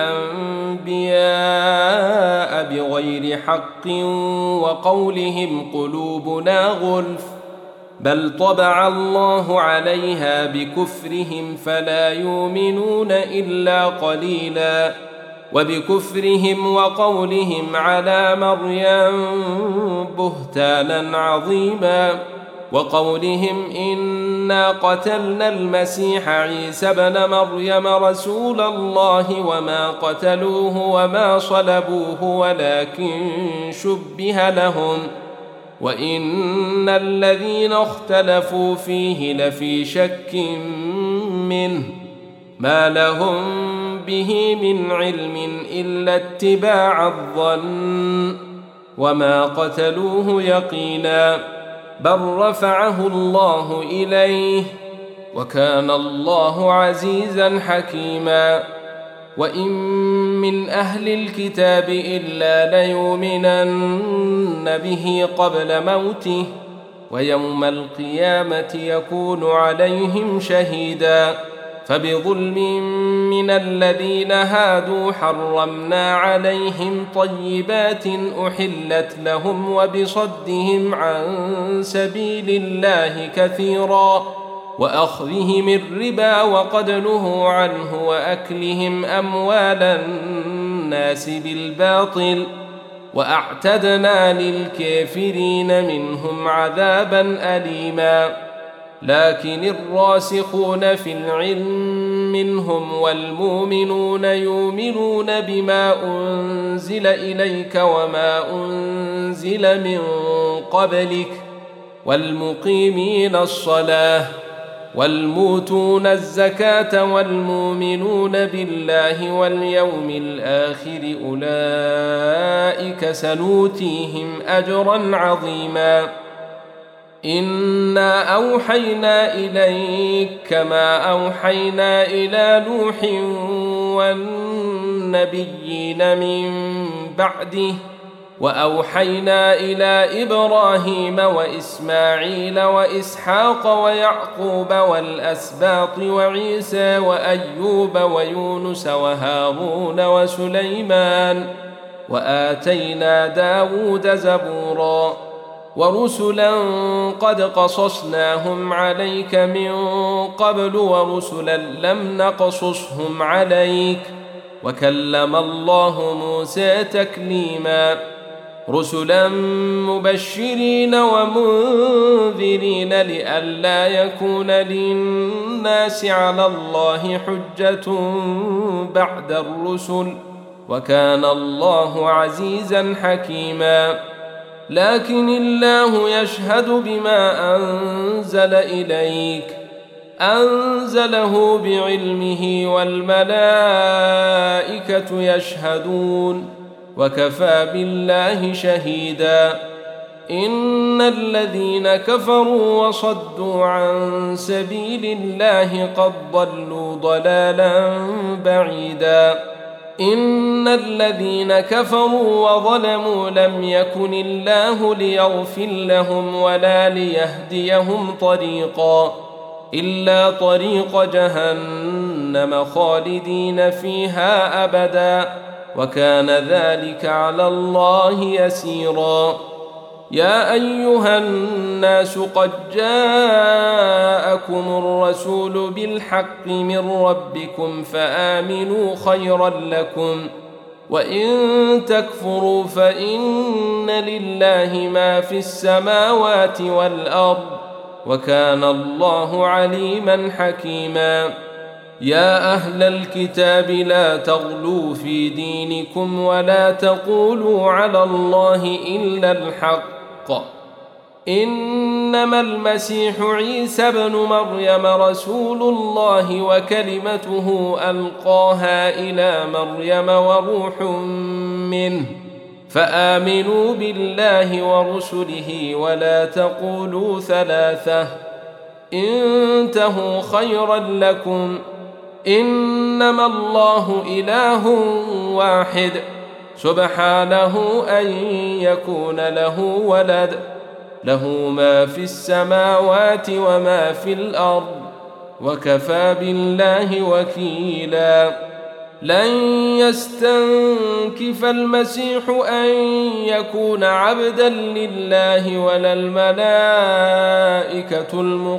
الأنبياء بغير حق وقولهم قلوبنا غلف بل طبع الله عليها بكفرهم فلا يؤمنون إلا قليلا وبكفرهم وقولهم على مريم بهتانا عظيما وقولهم إنا قتلنا المسيح عيسى ابن مريم رسول الله وما قتلوه وما صلبوه ولكن شبه لهم وإن الذين اختلفوا فيه لفي شك منه ما لهم به من علم إلا اتباع الظن وما قتلوه يقينا بل رفعه الله إليه وكان الله عزيزا حكيما وإن من أهل الكتاب إلا ليؤمنن به قبل موته ويوم القيامة يكون عليهم شهيدا فبظلم من الذين هادوا حرمنا عليهم طيبات أحلت لهم وبصدهم عن سبيل الله كثيرا وأخذهم الربا وقد نهوا عنه وأكلهم أموال الناس بالباطل وأعتدنا للكافرين منهم عذابا أليما لكن الراسخون في العلم منهم والمؤمنون يؤمنون بما أنزل إليك وما أنزل من قبلك والمقيمين الصلاة والموتون الزكاة والمؤمنون بالله واليوم الآخر أولئك سنؤتيهم أجرا عظيما إنا أوحينا إليك كما أوحينا إلى نوح والنبيين من بعده وأوحينا إلى إبراهيم وإسماعيل وإسحاق ويعقوب والأسباط وعيسى وأيوب ويونس وهارون وسليمان وآتينا داود زبورا ورسلا قد قصصناهم عليك من قبل ورسلا لم نقصصهم عليك وكلم الله موسى تكليما رسلا مبشرين ومنذرين لئلا يكون للناس على الله حجة بعد الرسل وكان الله عزيزا حكيما لكن الله يشهد بما أنزل إليك أنزله بعلمه والملائكة يشهدون وكفى بالله شهيدا إن الذين كفروا وصدوا عن سبيل الله قد ضلوا ضلالا بعيدا إن الذين كفروا وظلموا لم يكن الله ليغفر لهم ولا ليهديهم طريقا إلا طريق جهنم خالدين فيها أبدا وكان ذلك على الله يسيرا يا أيها الناس قد جاءكم الرسول بالحق من ربكم فآمنوا خيرا لكم وإن تكفروا فإن لله ما في السماوات والأرض وكان الله عليما حكيما يا أهل الكتاب لا تغلوا في دينكم ولا تقولوا على الله إلا الحق إنما المسيح عيسى ابن مريم رسول الله وكلمته ألقاها إلى مريم وروح منه فآمنوا بالله ورسله ولا تقولوا ثلاثة انتهوا خيرا لكم إنما الله إله واحد سبحانه أن يكون له ولد له ما في السماوات وما في الأرض وكفى بالله وكيلا. لن يستنكف المسيح أن يكون عبدا لله ولا الملائكة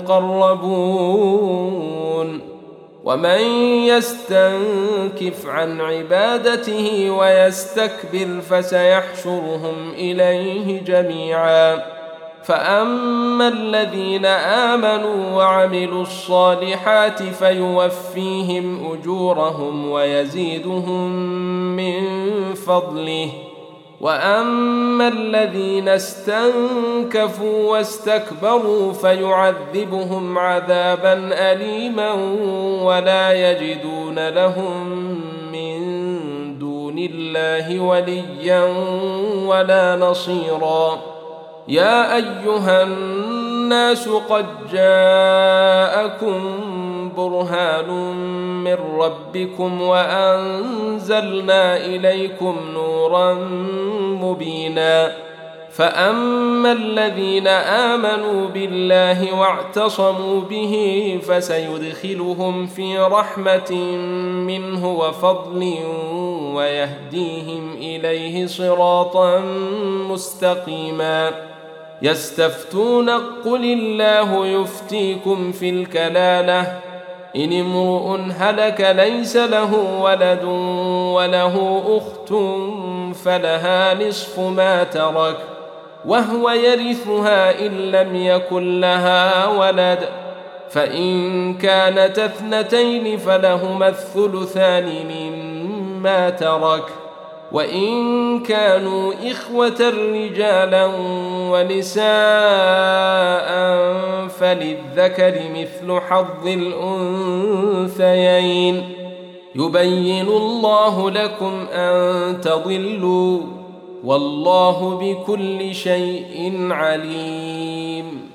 المقربون، ومن يستنكف عن عبادته ويستكبر فسيحشرهم إليه جميعا. فأما الذين آمنوا وعملوا الصالحات فيوفيهم أجورهم ويزيدهم من فضله، وأما الذين استنكفوا واستكبروا فيعذبهم عذابا أليما ولا يجدون لهم من دون الله وليا ولا نصيرا. يا أيها الناس قد جاءكم برهان من ربكم وأنزلنا إليكم نورا مبينا. فأما الذين آمنوا بالله واعتصموا به فسيدخلهم في رحمة منه وفضل ويهديهم إليه صراطا مستقيما. يستفتون قل الله يفتيكم في الكلالة إن امرؤ هلك ليس له ولد وله أخت فلها نصف ما ترك وهو يرثها إن لم يكن لها ولد، فإن كانت اثنتين فلهما الثلثان مما ترك، وإن كانوا إخوة رجالا ونساء فللذكر مثل حظ الأنثيين. يبين الله لكم أن تضلوا والله بكل شيء عليم.